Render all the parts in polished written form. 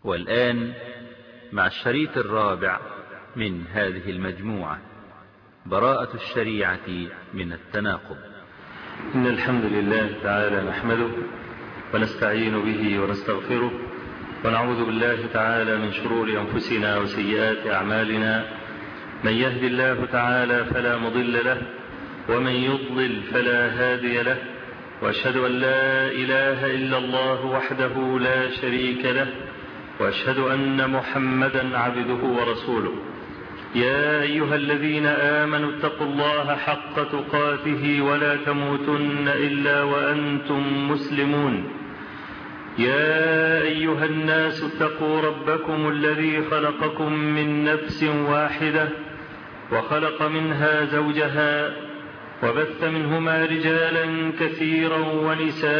والآن مع الشريط الرابع من هذه المجموعة، براءة الشريعة من التناقض. إن الحمد لله تعالى نحمده ونستعين به ونستغفره، ونعوذ بالله تعالى من شرور أنفسنا وسيئات أعمالنا. من يهد الله تعالى فلا مضل له، ومن يضلل فلا هادي له، وأشهد أن لا إله إلا الله وحده لا شريك له، وأشهد أن محمدا عبده ورسوله. يا أيها الذين آمنوا اتقوا الله حق تقاته ولا تموتن إلا وأنتم مسلمون. يا أيها الناس اتقوا ربكم الذي خلقكم من نفس واحدة وخلق منها زوجها وبث منهما رجالا كثيرا ونساء،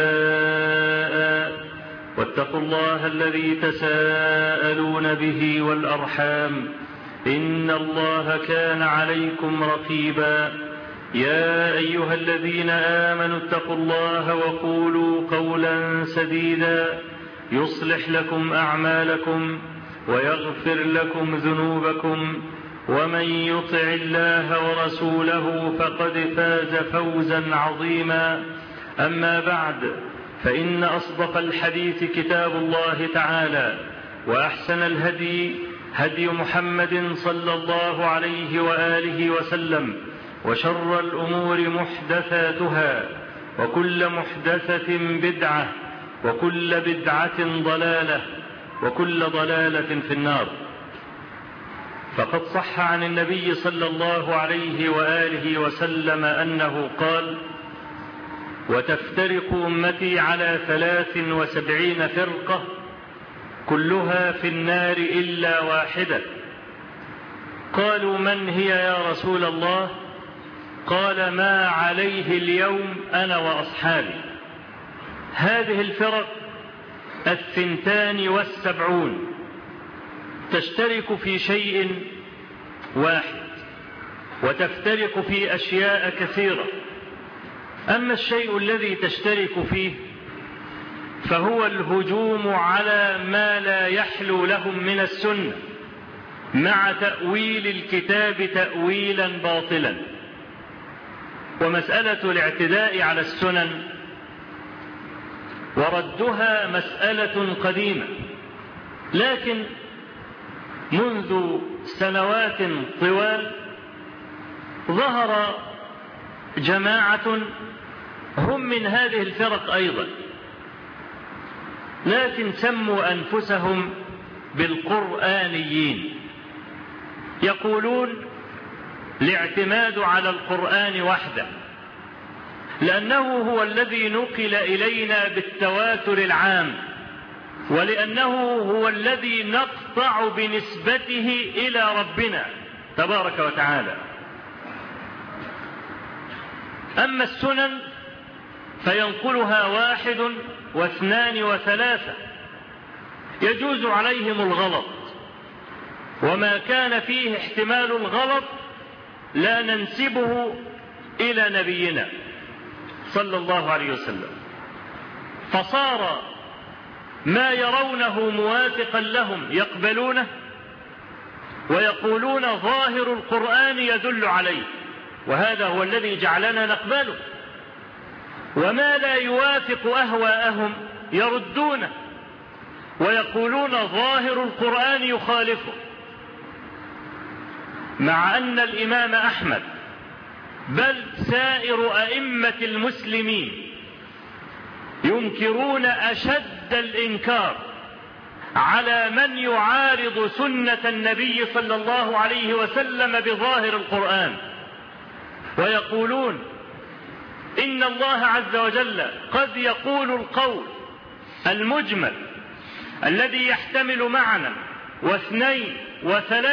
واتقوا الله الذي تساءلون به والأرحام، إن الله كان عليكم رقيبا. يا أيها الذين آمنوا اتقوا الله وقولوا قولا سديدا يصلح لكم أعمالكم ويغفر لكم ذنوبكم، ومن يطع الله ورسوله فقد فاز فوزا عظيما. أما بعد، فإن أصدق الحديث كتاب الله تعالى، وأحسن الهدي هدي محمد صلى الله عليه وآله وسلم، وشر الأمور محدثاتها، وكل محدثة بدعة، وكل بدعة ضلالة، وكل ضلالة في النار. فقد صح عن النبي صلى الله عليه وآله وسلم أنه قال: وتفترق أمتي على 73 فرقة كلها في النار إلا واحدة. قالوا: من هي يا رسول الله؟ قال: ما عليه اليوم أنا وأصحابي. هذه الفرق 72 تشترك في شيء واحد، وتفترق في أشياء كثيرة. أما الشيء الذي تشترك فيه فهو الهجوم على ما لا يحلو لهم من السنة، مع تأويل الكتاب تأويلا باطلا. ومسألة الاعتداء على السنن وردها مسألة قديمة، لكن منذ سنوات طوال ظهر جماعة هم من هذه الفرق أيضا، لكن سموا أنفسهم بالقرآنيين. يقولون الاعتماد على القرآن وحده، لأنه هو الذي نقل إلينا بالتواتر العام، ولأنه هو الذي نقطع بنسبته إلى ربنا تبارك وتعالى. أما السنن فينقلها 1 و2 و3، يجوز عليهم الغلط، وما كان فيه احتمال الغلط لا ننسبه إلى نبينا صلى الله عليه وسلم. فصار ما يرونه موافقا لهم يقبلونه، ويقولون ظاهر القرآن يدل عليه، وهذا هو الذي جعلنا نقبله. وما لا يوافق أهواءهم يردونه، ويقولون ظاهر القرآن يخالفه. مع أن الإمام أحمد بل سائر أئمة المسلمين ينكرون أشد الإنكار على من يعارض سنة النبي صلى الله عليه وسلم بظاهر القرآن، ويقولون إن الله عز وجل قد يقول القول المجمل الذي يحتمل معنى و2 و3،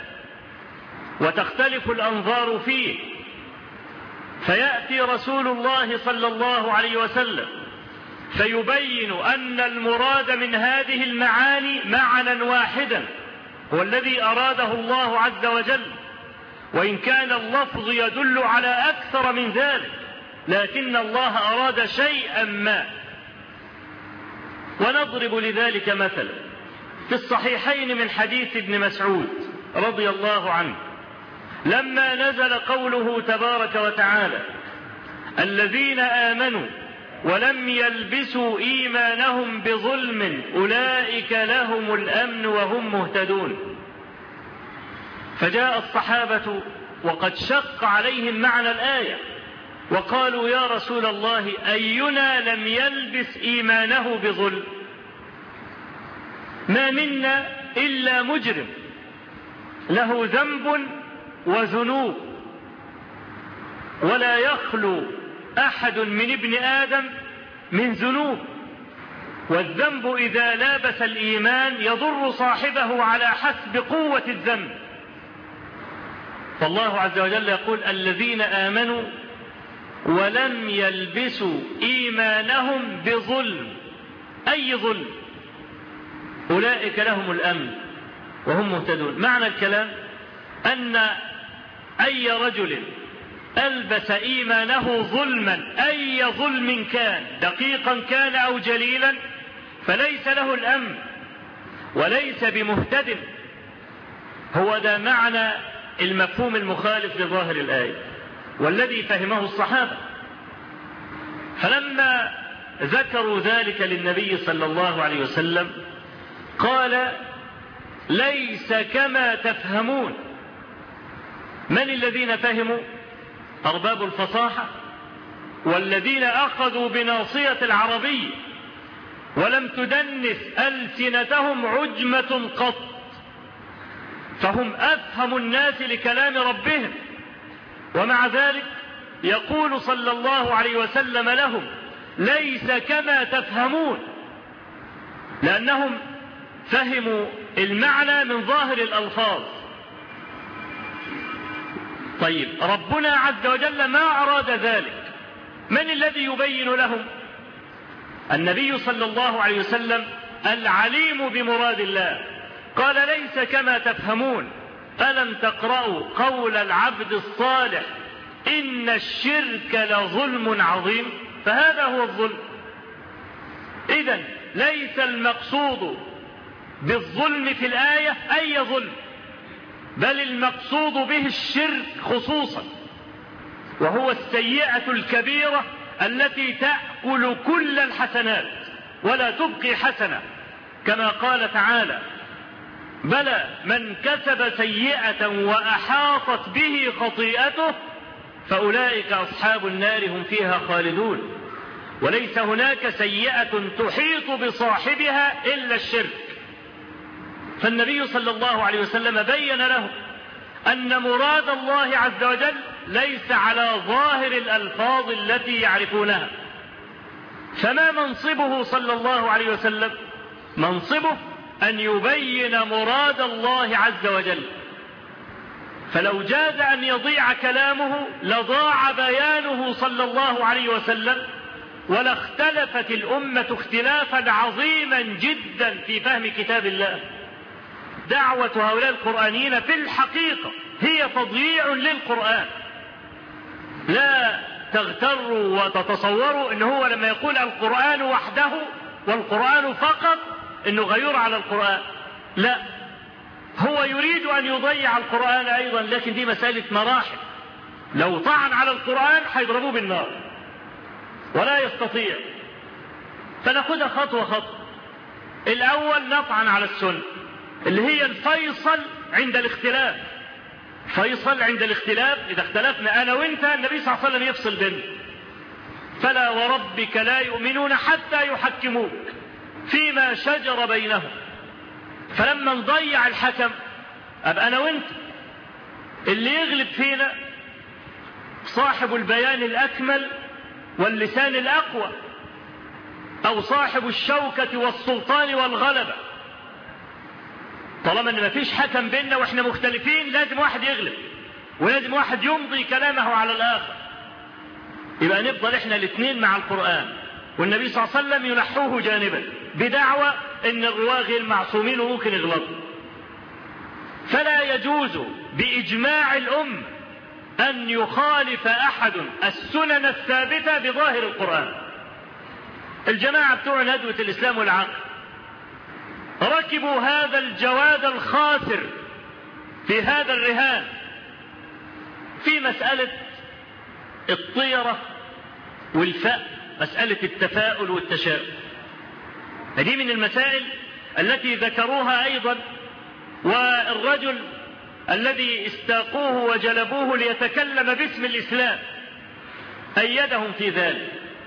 وتختلف الأنظار فيه، فيأتي رسول الله صلى الله عليه وسلم فيبين أن المراد من هذه المعاني معنى واحدا هو الذي أراده الله عز وجل، وإن كان اللفظ يدل على أكثر من ذلك، لكن الله أراد شيئا ما. ونضرب لذلك مثلا: في الصحيحين من حديث ابن مسعود رضي الله عنه لما نزل قوله تبارك وتعالى الذين آمنوا ولم يلبسوا إيمانهم بظلم أولئك لهم الأمن وهم مهتدون. فجاء الصحابة وقد شق عليهم معنى الآية وقالوا يا رسول الله أينا لم يلبس إيمانه بظلم؟ ما منا إلا مجرم له ذنب وذنوب، ولا يخلو أحد من ابن آدم من ذنوب، والذنب إذا لابس الإيمان يضر صاحبه على حسب قوة الذنب. فالله عز وجل يقول الذين آمنوا ولم يلبسوا إيمانهم بظلم. أي ظلم؟ أولئك لهم الأمن وهم مهتدون. معنى الكلام أن أي رجل ألبس إيمانه ظلما، أي ظلم كان دقيقا كان أو جليلا، فليس له الأمن وليس بمهتد. هو ده معنى المفهوم المخالف لظاهر الآية والذي فهمه الصحابة. فلما ذكروا ذلك للنبي صلى الله عليه وسلم قال ليس كما تفهمون. من الذين فهموا؟ أرباب الفصاحة والذين أخذوا بناصية العربية ولم تدنس ألسنتهم عجمة قط، فهم أفهم الناس لكلام ربهم، ومع ذلك يقول صلى الله عليه وسلم لهم ليس كما تفهمون، لأنهم فهموا المعنى من ظاهر الألفاظ. طيب ربنا عز وجل ما أراد ذلك، من الذي يبين لهم؟ النبي صلى الله عليه وسلم العليم بمراد الله، قال ليس كما تفهمون. ألم تقرأوا قول العبد الصالح إن الشرك لظلم عظيم؟ فهذا هو الظلم. إذن ليس المقصود بالظلم في الآية أي ظلم، بل المقصود به الشرك خصوصا، وهو السيئة الكبيرة التي تأكل كل الحسنات ولا تبقي حسنة، كما قال تعالى بلى من كسب سيئة وأحاطت به خطيئته فأولئك أصحاب النار هم فيها خالدون. وليس هناك سيئة تحيط بصاحبها إلا الشرك. فالنبي صلى الله عليه وسلم بين له أن مراد الله عز وجل ليس على ظاهر الألفاظ التي يعرفونها. فما منصبه صلى الله عليه وسلم؟ منصبه أن يبين مراد الله عز وجل، فلو جاز أن يضيع كلامه لضاع بيانه صلى الله عليه وسلم، ولاختلفت الأمة اختلافا عظيما جدا في فهم كتاب الله. دعوة هؤلاء القرآنيين في الحقيقة هي تضييع للقرآن. لا تغتروا وتتصوروا أنه هو لما يقول القرآن وحده والقرآن فقط أنه غيور على القرآن، لا، هو يريد أن يضيع القرآن أيضا، لكن دي مسألة مراحل. لو طعن على القرآن حيضربوه بالنار ولا يستطيع. فنأخذها خطوة خطوة. الأول نطعن على السنة اللي هي الفيصل عند الاختلاف. فيصل عند الاختلاف، إذا اختلفنا أنا وإنت النبي صلى الله عليه وسلم يفصل بيننا. فلا وربك لا يؤمنون حتى يحكموك فيما شجر بينهم. فلما نضيع الحكم أبقى أنا وإنت اللي يغلب فينا صاحب البيان الأكمل واللسان الأقوى، أو صاحب الشوكة والسلطان والغلبة. طالما ان ما فيش حكم بيننا واحنا مختلفين لازم واحد يغلب، ولازم واحد يمضي كلامه على الآخر. يبقى نفضل احنا الاثنين مع القرآن، والنبي صلى الله عليه وسلم ينحوه جانبا بدعوى ان الرواه غير معصومين وممكن يغلطوا. فلا يجوز بإجماع الأمة أن يخالف أحد السنن الثابتة بظاهر القرآن. الجماعة بتوع ندوة الإسلام والعقل ركبوا هذا الجواد الخاسر في هذا الرهان في مسألة الطيرة والفأ، مسألة التفاؤل والتشاؤم. هذه من المسائل التي ذكروها أيضا، والرجل الذي استاقوه وجلبوه ليتكلم باسم الإسلام أيدهم في ذلك.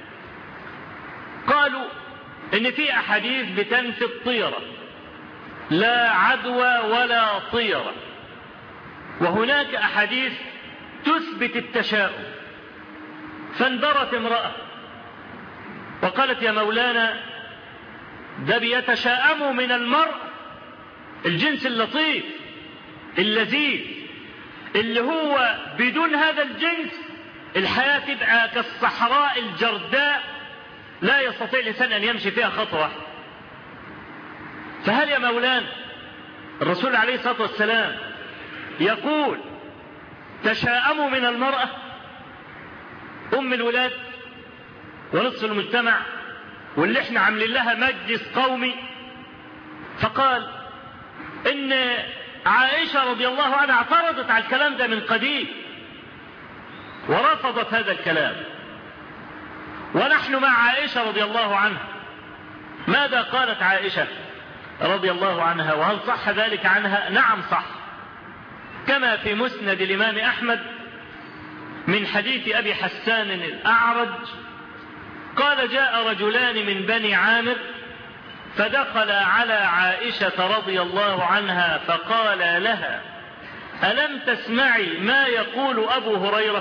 قالوا إن في أحاديث بتنفي الطيرة، لا عدوى ولا طيرة، وهناك أحاديث تثبت التشاؤم. فانبرت امرأة وقالت: يا مولانا، ده بيتشاءموا من المرء الجنس اللطيف اللذيذ اللي هو بدون هذا الجنس الحياة تبقى كالصحراء الجرداء لا يستطيع الإنسان أن يمشي فيها خطوة واحدة. فهل يا مولانا الرسول عليه الصلاة والسلام يقول تشاءموا من المرأة أم الولاد ونصف المجتمع واللي احنا عاملين لها مجلس قومي؟ فقال إن عائشة رضي الله عنها اعترضت على الكلام ده من قديم ورفضت هذا الكلام، ونحن مع عائشة رضي الله عنها. ماذا قالت عائشة رضي الله عنها؟ وهل صح ذلك عنها؟ نعم صح، كما في مسند الإمام أحمد من حديث أبي حسان الأعرج قال: جاء رجلان من بني عامر فدخل على عائشة رضي الله عنها فقال لها: ألم تسمعي ما يقول أبو هريرة؟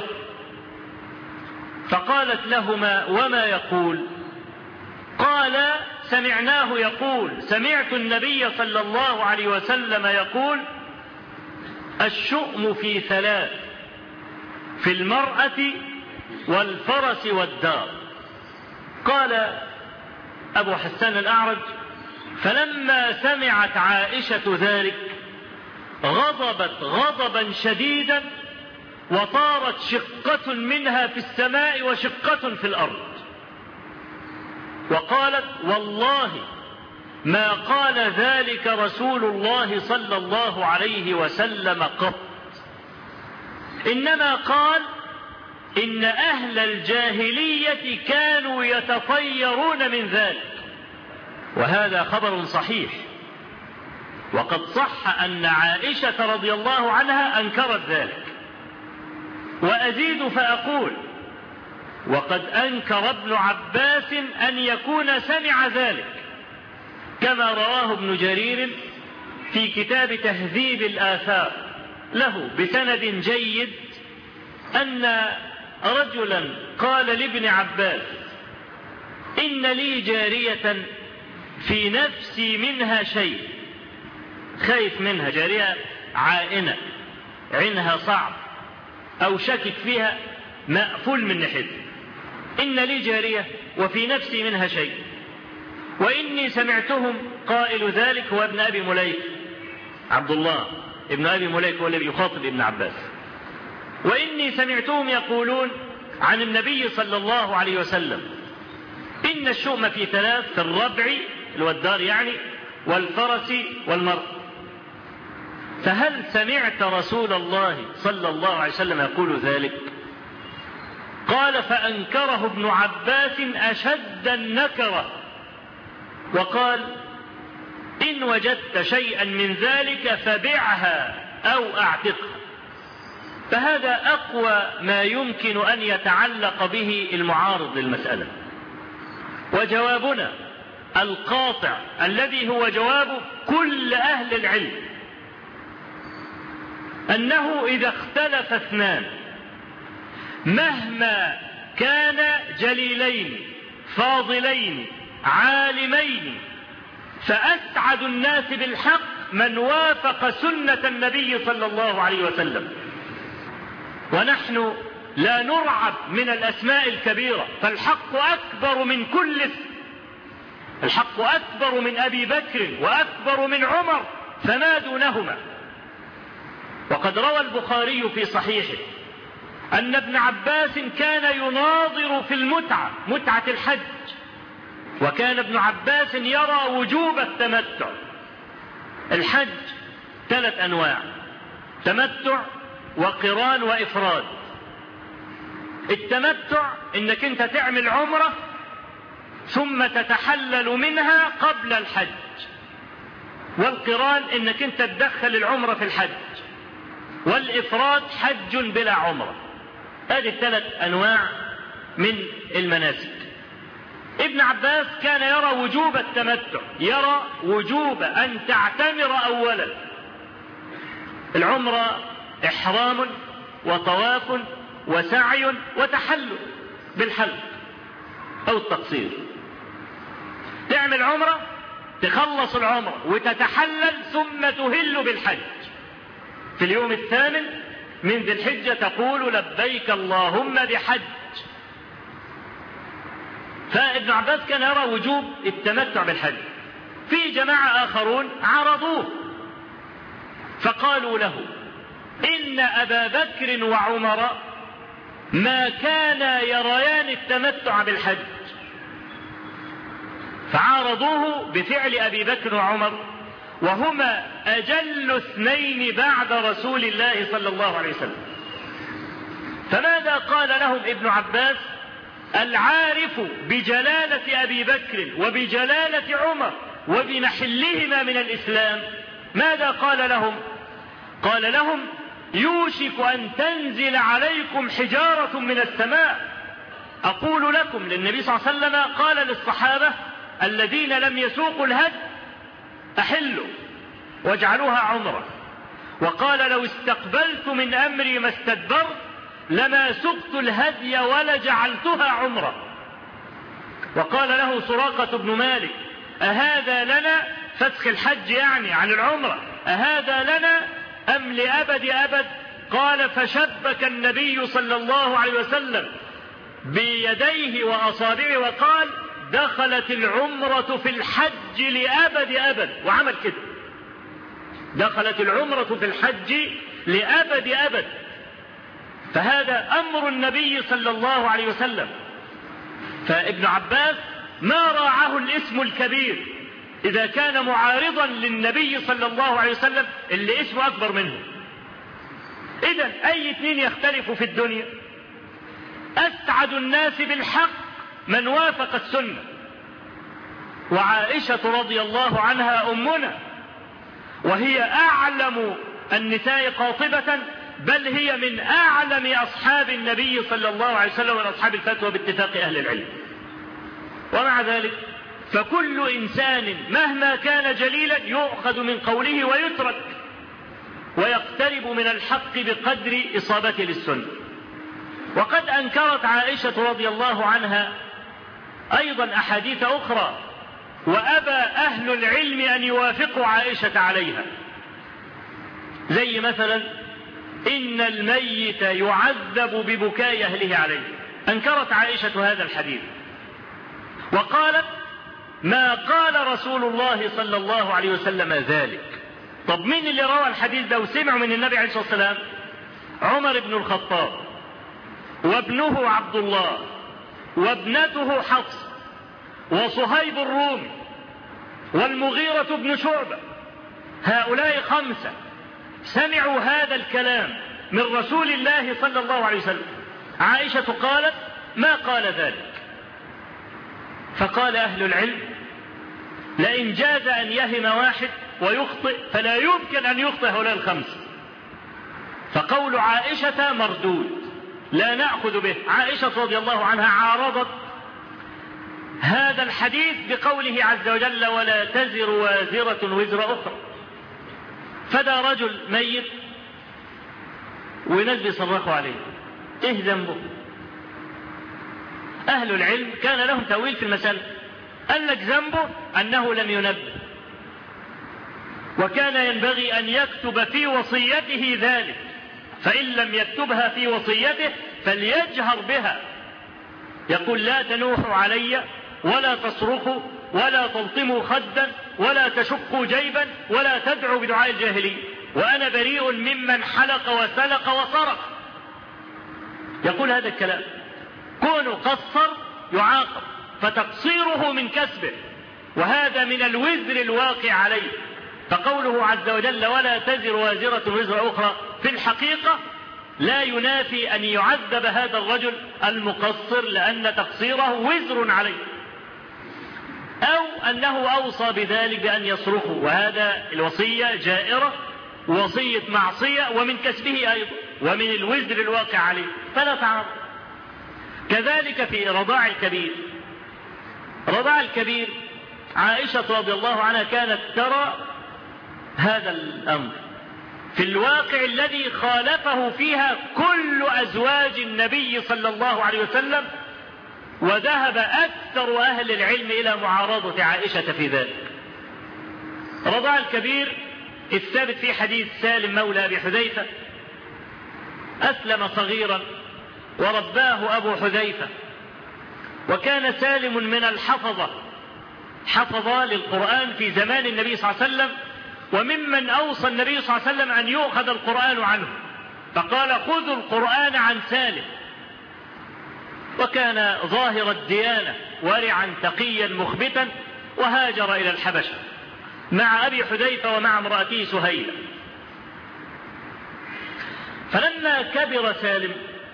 فقالت لهما: وما يقول؟ قال: سمعناه يقول، سمعت النبي صلى الله عليه وسلم يقول: الشؤم في ثلاث، في المرأة والفرس والدار. قال أبو حسان الأعرج: فلما سمعت عائشة ذلك غضبت غضبا شديدا، وطارت شقة منها في السماء وشقة في الأرض، وقالت: والله ما قال ذلك رسول الله صلى الله عليه وسلم قط، إنما قال: إن أهل الجاهلية كانوا يتطيرون من ذلك. وهذا خبر صحيح، وقد صح أن عائشة رضي الله عنها أنكرت ذلك. وأزيد فأقول: وقد أنكر ابن عباس أن يكون سمع ذلك، كما رواه ابن جرير في كتاب تهذيب الآثار له بسند جيد أن رجلا قال لابن عباس: إن لي جارية في نفسي منها شيء، خايف منها، جارية عائنة عينها صعب أو شكك فيها مقفول من ناحيته. إن لي جارية وفي نفسي منها شيء، وإني سمعتهم قائل ذلك هو ابن أبي مليك، عبد الله ابن أبي مليك هو الذي يخاطب ابن عباس، وإني سمعتهم يقولون عن النبي صلى الله عليه وسلم: إن الشؤم في ثلاث، في الربع الودار يعني، والفرس والمرء. فهل سمعت رسول الله صلى الله عليه وسلم يقول ذلك؟ قال: فأنكره ابن عباس أشد النكرة، وقال: إن وجدت شيئا من ذلك فبعها أو أعتقها. فهذا أقوى ما يمكن أن يتعلق به المعارض للمسألة. وجوابنا القاطع الذي هو جواب كل أهل العلم أنه إذا اختلف اثنان مهما كان جليلين فاضلين عالمين، فأسعد الناس بالحق من وافق سنة النبي صلى الله عليه وسلم. ونحن لا نرعب من الأسماء الكبيرة، فالحق أكبر من كل اسم، الحق أكبر من أبي بكر وأكبر من عمر فما دونهما. وقد روى البخاري في صحيحه أن ابن عباس كان يناظر في المتعة، متعة الحج، وكان ابن عباس يرى وجوب التمتع، الحج 3 أنواع: تمتع وقران وإفراد. التمتع إنك أنت تعمل عمرة ثم تتحلل منها قبل الحج، والقران إنك أنت تدخل العمرة في الحج، والإفراد حج بلا عمرة. هذه 3 أنواع من المناسك. ابن عباس كان يرى وجوب التمتع، يرى وجوب أن تعتمر أولا. العمرة إحرام وطواف وسعي وتحلل بالحلق أو التقصير. تعمل عمرة، تخلص العمرة وتتحلل، ثم تهل بالحج. في اليوم 8 من ذي الحجة تقول لبيك اللهم بحج. فابن عباس كان يرى وجوب التمتع بالحج. في جماعة آخرون عرضوه فقالوا له إن أبا بكر وعمر ما كانا يريان التمتع بالحج، فعارضوه بفعل أبي بكر وعمر وهما أجل 2 بعد رسول الله صلى الله عليه وسلم. فماذا قال لهم ابن عباس العارف بجلالة أبي بكر وبجلالة عمر وبمحلهما من الإسلام؟ ماذا قال لهم؟ قال لهم يوشك أن تنزل عليكم حجارة من السماء. أقول لكم، للنبي صلى الله عليه وسلم قال للصحابة الذين لم يسوقوا الهدي أحلوا واجعلوها عمرة، وقال لو استقبلت من أمري ما استدبرت لما سقت الهدي ولا جعلتها عمرة. وقال له سراقة بن مالك أهذا لنا، فسخ الحج يعني عن العمرة، أهذا لنا أم لأبد أبد؟ قال فشبك النبي صلى الله عليه وسلم بيديه وأصابعه وقال دخلت العمرة في الحج لأبد أبد، وعمل كده، دخلت العمرة في الحج لأبد أبد. فهذا أمر النبي صلى الله عليه وسلم. فابن عباس ما راعه الاسم الكبير إذا كان معارضا للنبي صلى الله عليه وسلم اللي اسمه أكبر منه. إذن أي 2 يختلفوا في الدنيا؟ أسعد الناس بالحق من وافق السنة، وعائشة رضي الله عنها أمنا، وهي أعلم النساء قاطبة، بل هي من أعلم أصحاب النبي صلى الله عليه وسلم وأصحاب الفتوى باتفاق أهل العلم. ومع ذلك فكل إنسان مهما كان جليلا يؤخذ من قوله ويترك، ويقترب من الحق بقدر إصابته للسنة. وقد أنكرت عائشة رضي الله عنها أيضا أحاديث أخرى، وأبى أهل العلم أن يوافقوا عائشة عليها، زي مثلا إن الميت يعذب ببكاء أهله عليه. أنكرت عائشة هذا الحديث وقالت ما قال رسول الله صلى الله عليه وسلم ذلك. طب مين اللي روى الحديث ده وسمعه من النبي عليه الصلاة والسلام؟ عمر بن الخطاب وابنه عبد الله وابنته حفص وصهيب الرومي والمغيرة بن شعبة. هؤلاء 5 سمعوا هذا الكلام من رسول الله صلى الله عليه وسلم. عائشة قالت ما قال ذلك. فقال أهل العلم لئن جاز أن يهم واحد ويخطئ فلا يمكن أن يخطئ هؤلاء 5. فقول عائشة مردود لا نأخذ به. عائشة رضي الله عنها عارضت هذا الحديث بقوله عز وجل ولا تزر وازرة وزر أخرى. فدا رجل ميت وناس بيصرخوا عليه ايه ذنبه؟ أهل العلم كان لهم تأويل في المسألة. قال لك ذنبه أنه لم ينبه، وكان ينبغي أن يكتب في وصيته ذلك، فإن لم يكتبها في وصيته فليجهر بها، يقول لا تنوحوا علي ولا تصرخوا ولا تلطموا خدا ولا تشقوا جيبا ولا تدعوا بدعاء الجاهلين، وأنا بريء ممن حلق وسلق وصرخ. يقول هذا الكلام. كونه قصر يعاقب، فتقصيره من كسبه، وهذا من الوزر الواقع عليه. فقوله عز وجل ولا تزر وازرة وزر أخرى في الحقيقة لا ينافي أن يعذب هذا الرجل المقصر لأن تقصيره وزر عليه، أو أنه أوصى بذلك بأن يصرخوا، وهذا الوصية جائرة ووصية معصية ومن كسبه أيضا ومن الوزر الواقع عليه، فلا تعارض. كذلك في رضاع الكبير. رضاع الكبير عائشة رضي الله عنها كانت ترى هذا الأمر في الواقع الذي خالفه فيها كل أزواج النبي صلى الله عليه وسلم، وذهب أكثر أهل العلم إلى معارضة عائشة في ذلك. رضاع الكبير الثابت في حديث سالم مولى أبي حذيفة، أسلم صغيرا ورباه أبو حذيفة، وكان سالم من الحفظة، حفظ للقرآن في زمان النبي صلى الله عليه وسلم، وممن أوصى النبي صلى الله عليه وسلم أن يؤخذ القرآن عنه، فقال خذوا القرآن عن سالم. وكان ظاهر الديانة ورعا تقيا مخبتا، وهاجر إلى الحبشة مع أبي حذيفة ومع امرأته سهيلة. فلما كبر سالم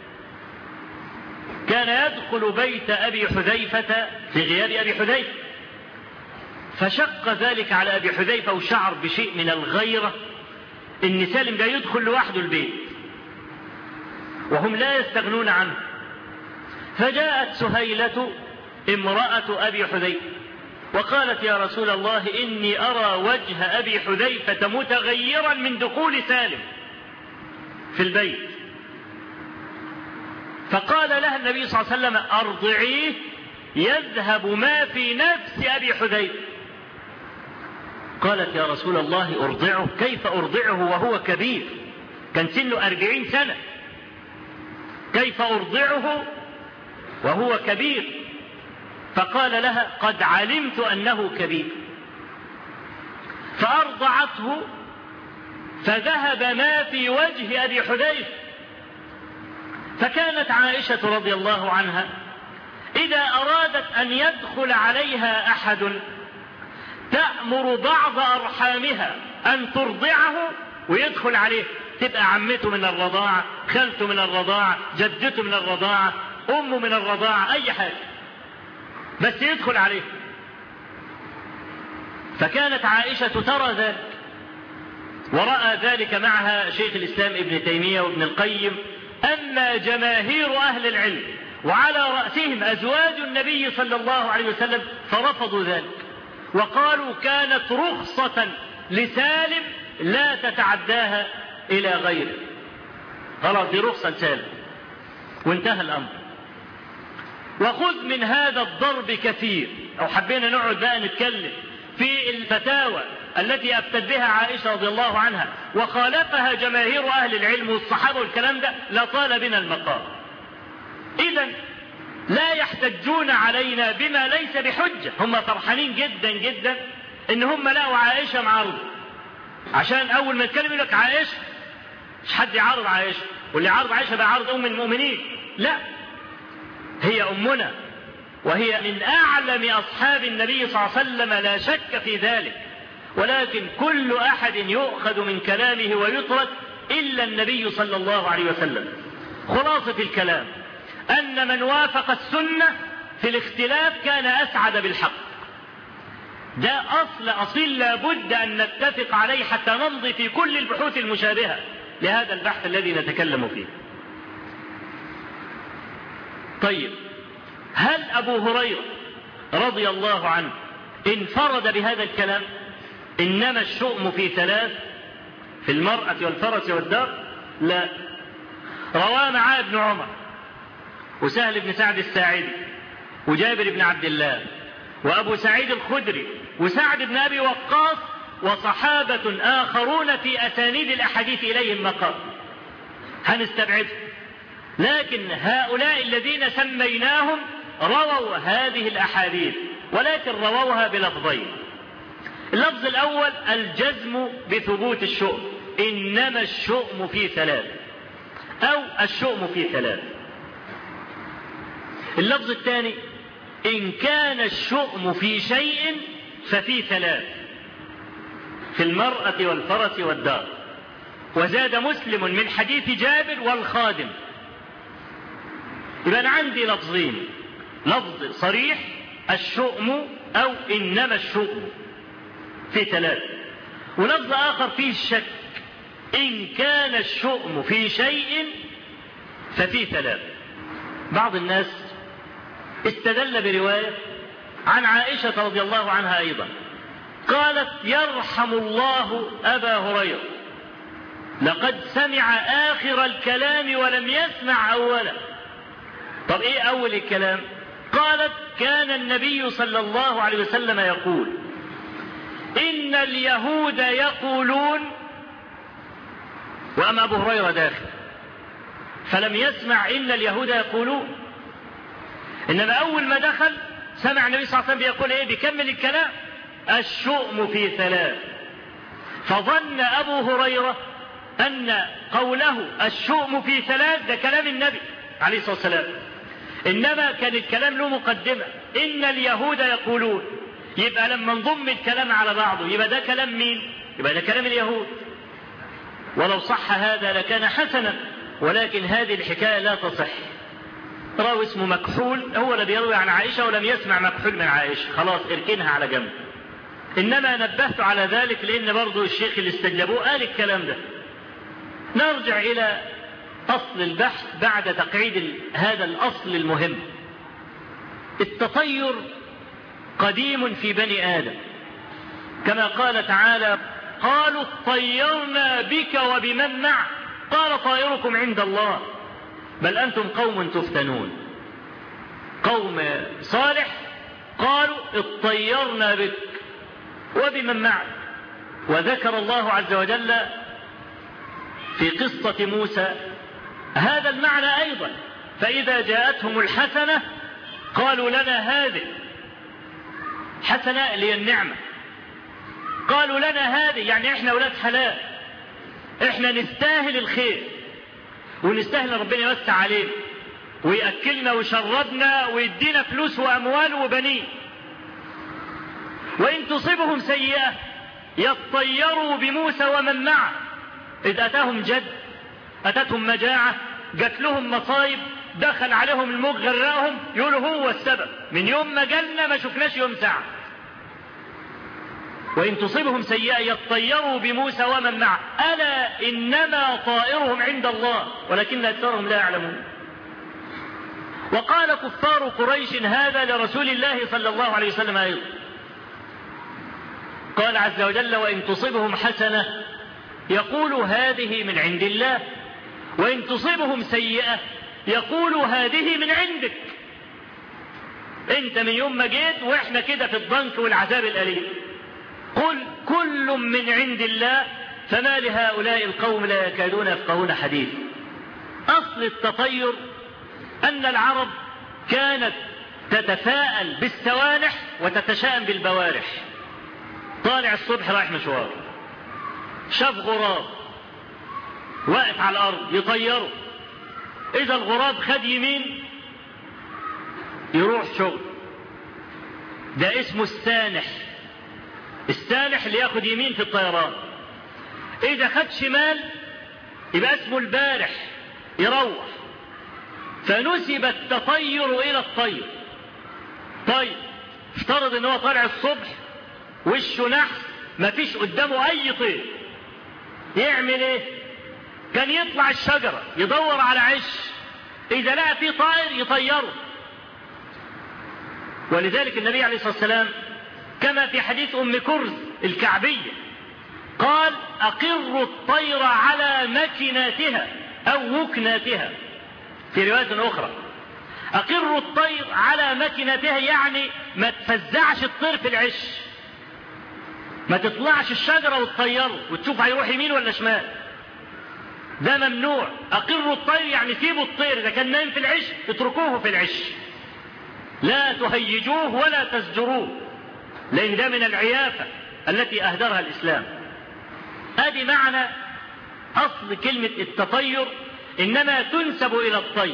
كان يدخل بيت أبي حذيفة في غياب أبي حذيفة، فشق ذلك على أبي حذيفة وشعر بشيء من الغيرة إن سالم لا يدخل لوحده البيت وهم لا يستغنون عنه. فجاءت سهيلة امرأة أبي حذيفة وقالت يا رسول الله إني أرى وجه أبي حذيفة متغيرا من دخول سالم في البيت. فقال لها النبي صلى الله عليه وسلم أرضعيه يذهب ما في نفس أبي حذيفة. قالت يا رسول الله أرضعه؟ كيف أرضعه وهو كبير؟ كان سنه 40 سنة، كيف أرضعه وهو كبير؟ فقال لها قد علمت أنه كبير. فأرضعته فذهب ما في وجه أبي حذيفة. فكانت عائشة رضي الله عنها إذا أرادت أن يدخل عليها أحد تأمر بعض أرحامها أن ترضعه ويدخل عليه، تبقى عمته من الرضاعة، خالته من الرضاعة، جدته من الرضاعة، أمه من الرضاعة، أي حاجة بس يدخل عليه. فكانت عائشة ترى ذلك، ورأى ذلك معها شيخ الإسلام ابن تيمية وابن القيم. أما جماهير أهل العلم وعلى رأسهم أزواج النبي صلى الله عليه وسلم فرفضوا ذلك، وقالوا كانت رخصة لسالم لا تتعداها إلى غيره، خلاص دي رخصة لسالم وانتهى الأمر. وخذ من هذا الضرب كثير، أو حبينا نقعد بقى نتكلم في الفتاوى التي أفتت بها عائشة رضي الله عنها وخالفها جماهير أهل العلم والصحابة والكلام ده لطال بنا المقام. إذن لا يحتجون علينا بما ليس بحجة. هم فرحانين جدا جدا إن هم لقوا عائشة معارضة، عشان أول ما يتكلم يقول لك عائشة، مش حد يعارض عائشة، واللي يعارض عائشة بقى عارض أم المؤمنين. لا، هي أمنا وهي من أعلم أصحاب النبي صلى الله عليه وسلم لا شك في ذلك، ولكن كل أحد يؤخذ من كلامه ويترك إلا النبي صلى الله عليه وسلم. خلاصة الكلام أن من وافق السنة في الاختلاف كان أسعد بالحق. ده أصيل لابد أن نتفق عليه حتى نمضي في كل البحوث المشابهة لهذا البحث الذي نتكلم فيه. طيب، هل أبو هريرة رضي الله عنه انفرد بهذا الكلام إنما الشؤم في ثلاث، في المرأة والفرس والدار؟ لا، رواه معاه ابن عمر وسهل بن سعد الساعدي وجابر بن عبد الله وأبو سعيد الخدري وسعد بن أبي وقاص وصحابة آخرون في أسانيد الأحاديث إليهم مقام، هنستبعدهم. لكن هؤلاء الذين سميناهم رووا هذه الأحاديث، ولكن رووها بلفظين. اللفظ الأول الجزم بثبوت الشؤم، إنما الشؤم في ثلاث، أو الشؤم في ثلاث. اللفظ الثاني إن كان الشؤم في شيء ففي ثلاث. في المرأة والفرس والدار. وزاد مسلم من حديث جابر والخادم. يبقى أنا عندي لفظين، لفظ صريح الشؤم أو إنما الشؤم في 3، ولفظ آخر فيه الشك إن كان الشؤم في شيء ففي 3. بعض الناس استدل برواية عن عائشة رضي الله عنها أيضا قالت يرحم الله أبا هريرة لقد سمع آخر الكلام ولم يسمع أوله. طب إيه أول الكلام؟ قالت كان النبي صلى الله عليه وسلم يقول إن اليهود يقولون، وأما أبو هريرة داخل فلم يسمع إن اليهود يقولون، إنما أول ما دخل سمع النبي صلى الله عليه وسلم بيقول إيه؟ بيكمل الكلام الشؤم في 3. فظن أبو هريرة أن قوله الشؤم في 3 ده كلام النبي عليه الصلاة والسلام، إنما كان الكلام له مقدمة إن اليهود يقولون. يبقى لما نضم الكلام على بعضه يبقى ده كلام مين؟ يبقى ده كلام اليهود. ولو صح هذا لكان حسنا، ولكن هذه الحكاية لا تصح. راوي اسمه مكحول هو الذي يروي عن عائشة ولم يسمع مكحول من عائشة، خلاص اركنها على جنب. إنما نبهت على ذلك لأن برضو الشيخ اللي استجابوه قال الكلام ده. نرجع إلى أصل البحث بعد تقعيد هذا الأصل المهم. التطير قديم في بني آدم، كما قال تعالى قالوا اطيرنا بك وبمن معك قال طائركم عند الله بل أنتم قوم تفتنون. قوم صالح قالوا اطيرنا بك وبمن معك. وذكر الله عز وجل في قصة موسى هذا المعنى أيضا، فإذا جاءتهم الحسنة قالوا لنا هذه، حسنة اللي هي النعمة، قالوا لنا هذه يعني احنا أولاد حلال، احنا نستاهل الخير ونستاهل ربنا يوسع علينا ويأكلنا ويشربنا ويدينا فلوس وأموال وبنين. وإن تصيبهم سيئة يطيروا بموسى ومن معه، إذ أتاهم جد، أتتهم مجاعة، جات لهم مصايب، دخل عليهم الموج غرقهم، يقولوا هو السبب، من يوم ما جالنا ما شفناش يوم ساعة. وإن تصيبهم سيئة يطيروا بموسى ومن معه ألا إنما طائرهم عند الله ولكن أكثرهم لا يعلمون. وقال كفار قريش هذا لرسول الله صلى الله عليه وسلم أيضا، قال عز وجل وإن تصيبهم حسنة يقولوا هذه من عند الله وإن تصيبهم سيئة يقولوا هذه من عندك. انت من يوم ما جيت واحنا كده في الضنك والعذاب الأليم. قل كل من عند الله فما لهؤلاء القوم لا يكادون يفقهون حديثا. أصل التطير أن العرب كانت تتفاءل بالسوانح وتتشائم بالبوارح. طالع الصبح رايح مشوار، شاف غراب واقف على الأرض يطيره، إذا الغراب خد يمين يروح شغل، ده اسمه السانح. السانح اللي ياخد يمين في الطيران. إذا خد شمال يبقى اسمه البارح يروح. فنسب التطير إلى الطير. طيب افترض ان هو طالع الصبح وشه نحس مفيش قدامه أي طير، يعمل ايه؟ كان يطلع الشجرة يدور على عش، إذا لقى فيه طائر يطيره. ولذلك النبي عليه الصلاة والسلام كما في حديث أم كرز الكعبية قال أقروا الطير على مكناتها أو وكناتها. في رواية أخرى أقروا الطير على مكناتها، يعني ما تفزعش الطير في العش، ما تطلعش الشجرة وتطيره وتشوف هيروح يمين ولا شمال، ده ممنوع. أقروا الطير يعني سيبوا الطير إذا كان نايم في العش اتركوه في العش، لا تهيجوه ولا تزجروه، لأن ده من العيافة التي أهدرها الإسلام. هذه معنى أصل كلمة التطير، إنما تنسب إلى الطير.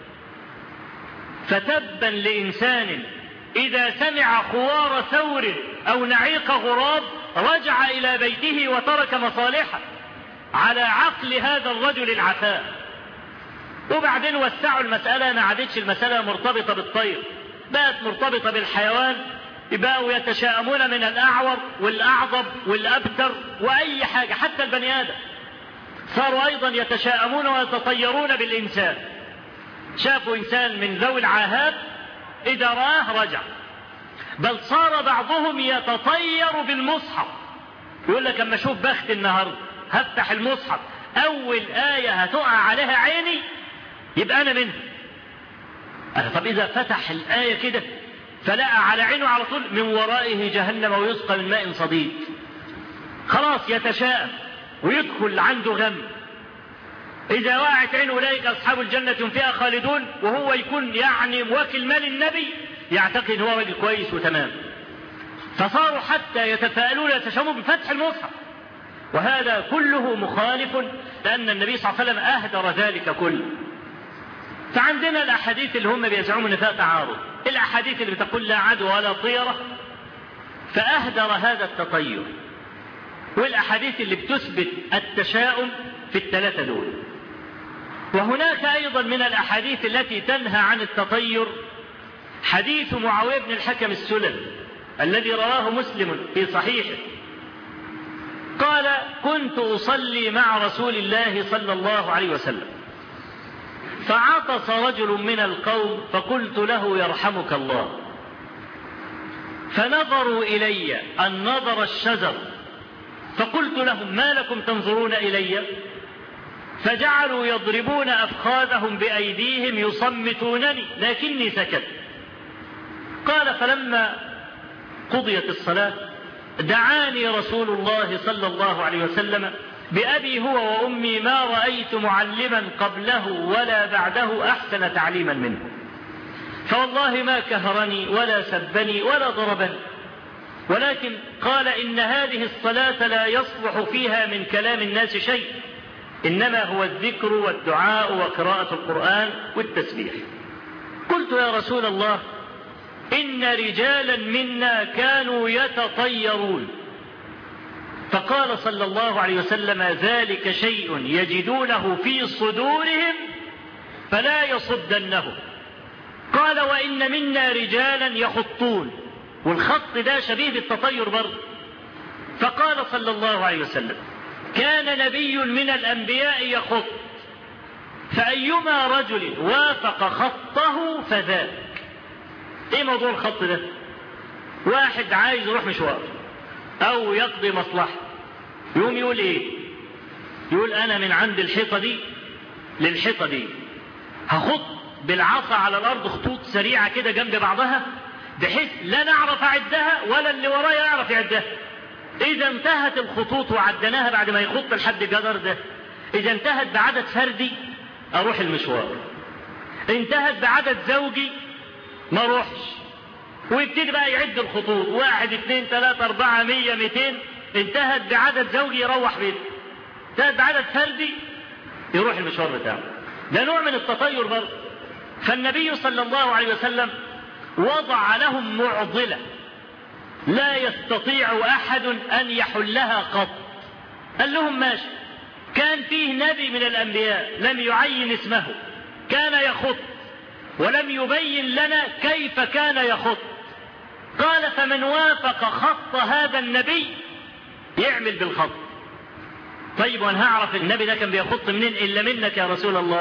فتبا لإنسان إذا سمع خوار ثور أو نعيق غراب رجع إلى بيته وترك مصالحه على عقل هذا الرجل العفاف. وبعدين وسعوا المسألة، ما عادتش المسألة مرتبطة بالطير، بقت مرتبطة بالحيوان، بقوا يتشائمون من الأعور والأعظم والأبتر وأي حاجة، حتى البني آدم صاروا أيضا يتشائمون ويتطيرون بالإنسان. شافوا إنسان من ذوي العاهات إذا رآه رجع، بل صار بعضهم يتطير بالمصحف، يقول لك أما أشوف بخت النهاردة هفتح المصحف أول آية هتقع عليها عيني يبقى أنا منها. طب إذا فتح الآية كده فلقى على عينه على طول من ورائه جهنم ويسقى من ماء صديد، خلاص يتشائم ويدخل عنده غم. إذا وقعت عينه أولئك أصحاب الجنة هم فيها خالدون، وهو يكون يعني موكل مال النبي يعتقد ان هو راجل كويس وتمام. فصاروا حتى يتفاءلون يتشائمون بفتح المصحف، وهذا كله مخالف، لأن النبي صلى الله عليه وسلم أهدر ذلك كله. فعندنا الأحاديث اللي هم بيزعمون ان فيها تعارض، الأحاديث اللي بتقول لا عدوى ولا طيرة فأهدر هذا التطير، والأحاديث اللي بتثبت التشاؤم في الثلاثة دول. وهناك أيضا من الأحاديث التي تنهى عن التطير حديث معاوية بن الحكم السلمي الذي رواه مسلم في صحيحه، قال: كنت أصلي مع رسول الله صلى الله عليه وسلم فعطس رجل من القوم فقلت له: يرحمك الله. فنظروا إلي النظر الشزر فقلت لهم: ما لكم تنظرون إلي؟ فجعلوا يضربون أفخاذهم بأيديهم يصمتونني لكني سكت. قال: فلما قضيت الصلاة دعاني رسول الله صلى الله عليه وسلم بأبي هو وأمي ما رأيت معلما قبله ولا بعده أحسن تعليما منه، فوالله ما كهرني ولا سبني ولا ضربني، ولكن قال: إن هذه الصلاة لا يصلح فيها من كلام الناس شيء، إنما هو الذكر والدعاء وقراءة القرآن والتسبيح. قلت: يا رسول الله، إن رجالا منا كانوا يتطيرون. فقال صلى الله عليه وسلم: ذلك شيء يجدونه في صدورهم فلا يصدنه. قال: وإن منا رجالا يخطون، والخط ده شبيه بالتطير برضه. فقال صلى الله عليه وسلم: كان نبي من الأنبياء يخط، فأيما رجل وافق خطه فذاك. ايه موضوع الخط ده؟ واحد عايز يروح مشوار او يقضي مصلحة، يقوم يقول ايه؟ يقول: انا من عند الحيطة دي للحيطة دي هخط بالعصا على الارض خطوط سريعة كده جنب بعضها بحيث لا نعرف اعدها ولا اللي ورايا يعرف يعدها. اذا انتهت الخطوط وعدناها بعد ما يخط لحد الجدار ده، اذا انتهت بعدد فردي اروح المشوار، انتهت بعدد زوجي ما روحش. ويبتدي بقى يعد الخطوط: 1 2 3 4 100 200. انتهت بعدد زوجي يروح بيته، انتهت بعدد فردي يروح المشوار بتاعه. ده نوع من التطير برضه. فالنبي صلى الله عليه وسلم وضع لهم معضلة لا يستطيع أحد أن يحلها قط. قال لهم: ماشي، كان فيه نبي من الأنبياء لم يعين اسمه كان يخط ولم يبين لنا كيف كان يخط. قال: فمن وافق خط هذا النبي يعمل بالخط. طيب وانا هعرف النبي ده كان بيخط منين الا منك يا رسول الله؟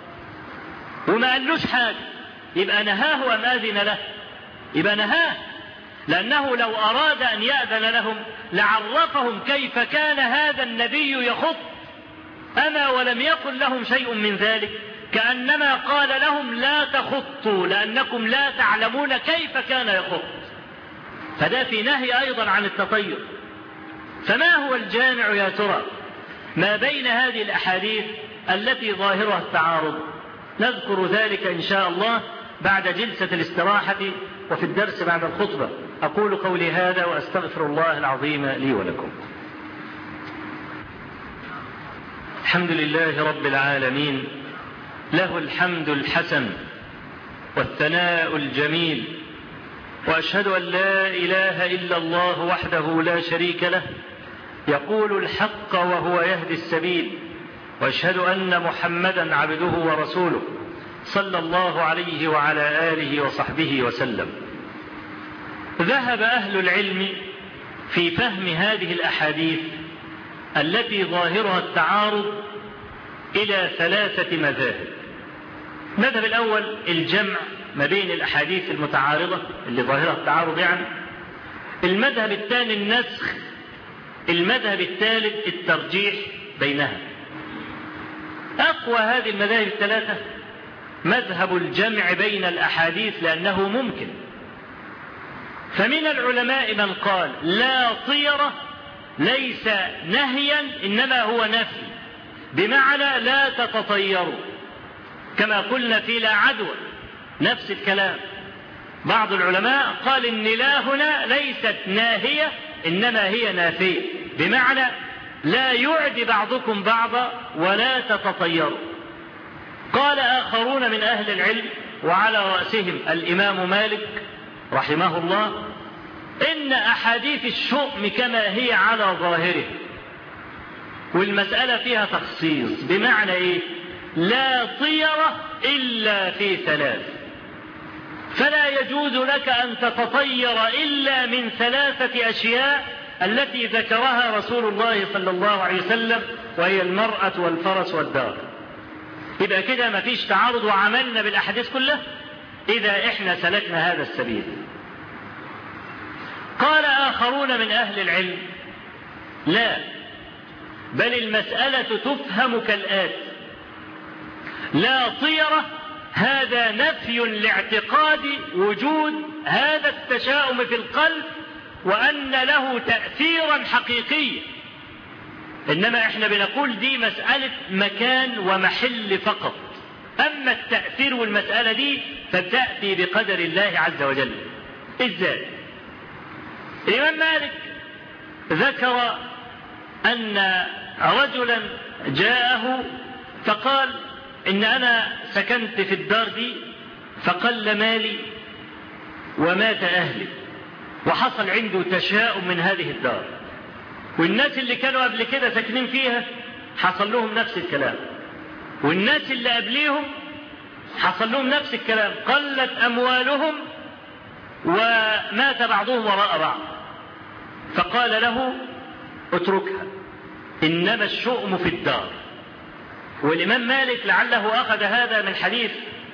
وما قالوش حاجه، يبقى نهاه ام اذن له؟ يبقى نهاه، لانه لو اراد ان ياذن لهم لعرفهم كيف كان هذا النبي يخط. اما ولم يقل لهم شيء من ذلك، كأنما قال لهم: لا تخطوا لأنكم لا تعلمون كيف كان يخط. فده في نهي أيضا عن التطير. فما هو الجامع يا ترى ما بين هذه الأحاديث التي ظاهرها التعارض؟ نذكر ذلك إن شاء الله بعد جلسة الاستراحة وفي الدرس بعد الخطبة. أقول قولي هذا وأستغفر الله العظيم لي ولكم. الحمد لله رب العالمين، له الحمد الحسن والثناء الجميل، وأشهد أن لا إله إلا الله وحده لا شريك له يقول الحق وهو يهدي السبيل، وأشهد أن محمدا عبده ورسوله صلى الله عليه وعلى آله وصحبه وسلم. ذهب أهل العلم في فهم هذه الأحاديث التي ظاهرها التعارض إلى 3 مذاهب. المذهب الأول الجمع ما بين الأحاديث المتعارضة اللي ظاهرها التعارض يعني. المذهب الثاني النسخ. المذهب الثالث الترجيح بينها. أقوى هذه المذاهب الثلاثة مذهب الجمع بين الأحاديث لأنه ممكن. فمن العلماء من قال لا طيرة ليس نهيا إنما هو نفي، بمعنى لا تتطيروا، كما قلنا في لا عدوى نفس الكلام. بعض العلماء قال إن لا هنا ليست ناهية إنما هي نافية، بمعنى لا يعدي بعضكم بعضا ولا تتطيروا. قال آخرون من أهل العلم وعلى رأسهم الإمام مالك رحمه الله إن أحاديث الشؤم كما هي على ظاهره، والمسألة فيها تخصيص، بمعنى إيه؟ لا طيرة إلا في 3، فلا يجوز لك أن تتطير إلا من 3 أشياء التي ذكرها رسول الله صلى الله عليه وسلم، وهي المرأة والفرس والدار. يبقى كده ما فيش تعارض وعملنا بالأحاديث كلها إذا إحنا سلكنا هذا السبيل. قال آخرون من أهل العلم لا، بل المسألة تفهم كالآتي: لا طيرة هذا نفي لاعتقاد وجود هذا التشاؤم في القلب وأن له تأثيرا حقيقيا، إنما إحنا بنقول دي مسألة مكان ومحل فقط، أما التأثير والمسألة دي فتأتي بقدر الله عز وجل. إزاي؟ الإمام مالك ذكر أن رجلا جاءه فقال إن أنا سكنت في الدار دي فقل مالي ومات أهلي، وحصل عنده تشاؤم من هذه الدار، والناس اللي كانوا قبل كده ساكنين فيها حصل لهم نفس الكلام، والناس اللي قبليهم حصل لهم نفس الكلام، قلت أموالهم ومات بعضهم وراء بعض. فقال له اتركها، إنما الشؤم في الدار. والإمام مالك لعله أخذ هذا من حديث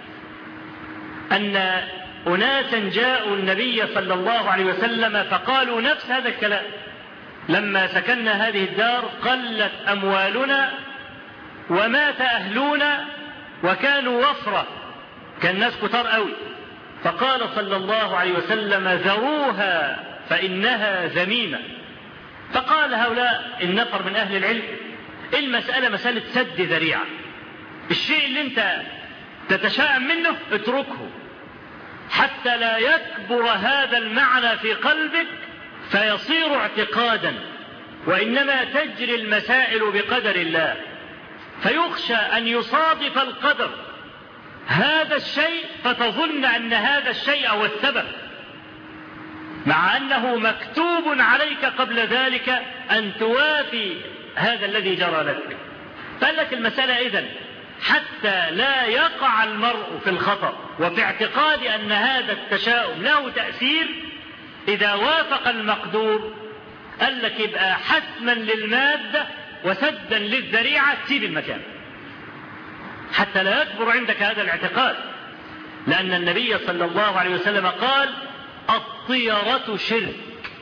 أن أناسا جاءوا النبي صلى الله عليه وسلم فقالوا نفس هذا الكلام: لما سكننا هذه الدار قلت أموالنا ومات أهلنا وكانوا وفرة، كان ناس كتار قوي. فقال صلى الله عليه وسلم: ذروها فإنها ذميمة. فقال هؤلاء النفر من أهل العلم: المسألة مسألة سد ذريعة، الشيء اللي انت تتشائم منه اتركه حتى لا يكبر هذا المعنى في قلبك فيصير اعتقادا، وإنما تجري المسائل بقدر الله، فيخشى أن يصادف القدر هذا الشيء فتظن أن هذا الشيء هو السبب، مع أنه مكتوب عليك قبل ذلك أن توافي هذا الذي جرى لك. قال لك المسألة إذن حتى لا يقع المرء في الخطأ وفي اعتقاد أن هذا التشاؤم له تأثير، إذا وافق المقدور قال لك يبقى حسما للمادة وسدا للذريعة تسيب المكان حتى لا يكبر عندك هذا الاعتقاد، لأن النبي صلى الله عليه وسلم قال: الطيرة شرك.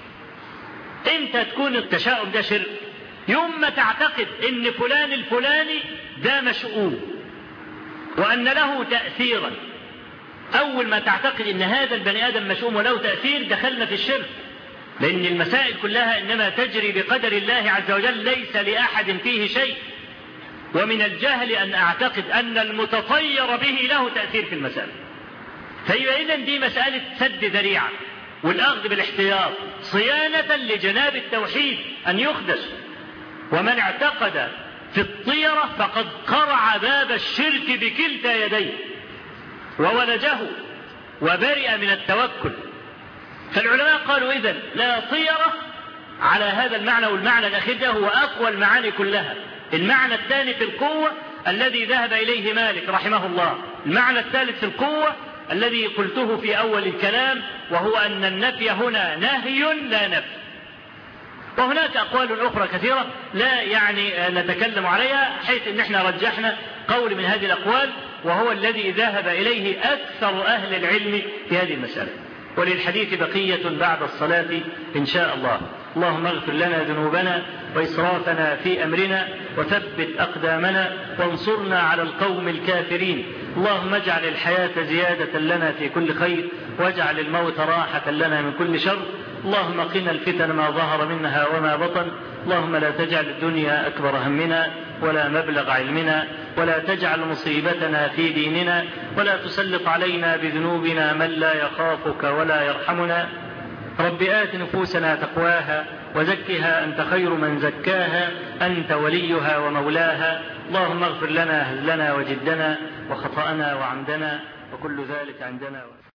امتى تكون التشاؤم ده شرك؟ يوم ما تعتقد ان فلان الفلاني ده مشؤوم وان له تأثيرا. اول ما تعتقد ان هذا البني ادم مشؤوم وله تأثير دخلنا في الشرك، لان المسائل كلها انما تجري بقدر الله عز وجل، ليس لأحد فيه شيء. ومن الجهل ان اعتقد ان المتطير به له تأثير في المسألة. فهي إذن دي مسألة سد ذريعة والأخذ بالاحتياط صيانة لجناب التوحيد أن يخدش. ومن اعتقد في الطيرة فقد قرع باب الشرك بكلتا يديه وولجه وبرئ من التوكل. فالعلماء قالوا إذن لا طيرة على هذا المعنى، والمعنى الأخير ده هو أقوى المعاني كلها. المعنى الثاني في القوة الذي ذهب إليه مالك رحمه الله. المعنى الثالث في القوة الذي قلته في أول الكلام، وهو أن النفي هنا نهي لا نفي. وهناك أقوال أخرى كثيرة لا يعني نتكلم عليها، حيث أن احنا رجحنا قول من هذه الأقوال، وهو الذي ذهب إليه أكثر أهل العلم في هذه المسألة. وللحديث بقية بعد الصلاة إن شاء الله. اللهم اغفر لنا ذنوبنا وإسرافنا في أمرنا وثبت أقدامنا وانصرنا على القوم الكافرين. اللهم اجعل الحياة زيادة لنا في كل خير، واجعل الموت راحة لنا من كل شر. اللهم قنا الفتن ما ظهر منها وما بطن. اللهم لا تجعل الدنيا أكبر همنا ولا مبلغ علمنا، ولا تجعل مصيبتنا في ديننا، ولا تسلط علينا بذنوبنا من لا يخافك ولا يرحمنا. رب آت نفوسنا تقواها وزكها أنت خير من زكاها، أنت وليها ومولاها. اللهم اغفر لنا هزلنا وجدنا وخطأنا وعمدنا وكل ذلك عندنا.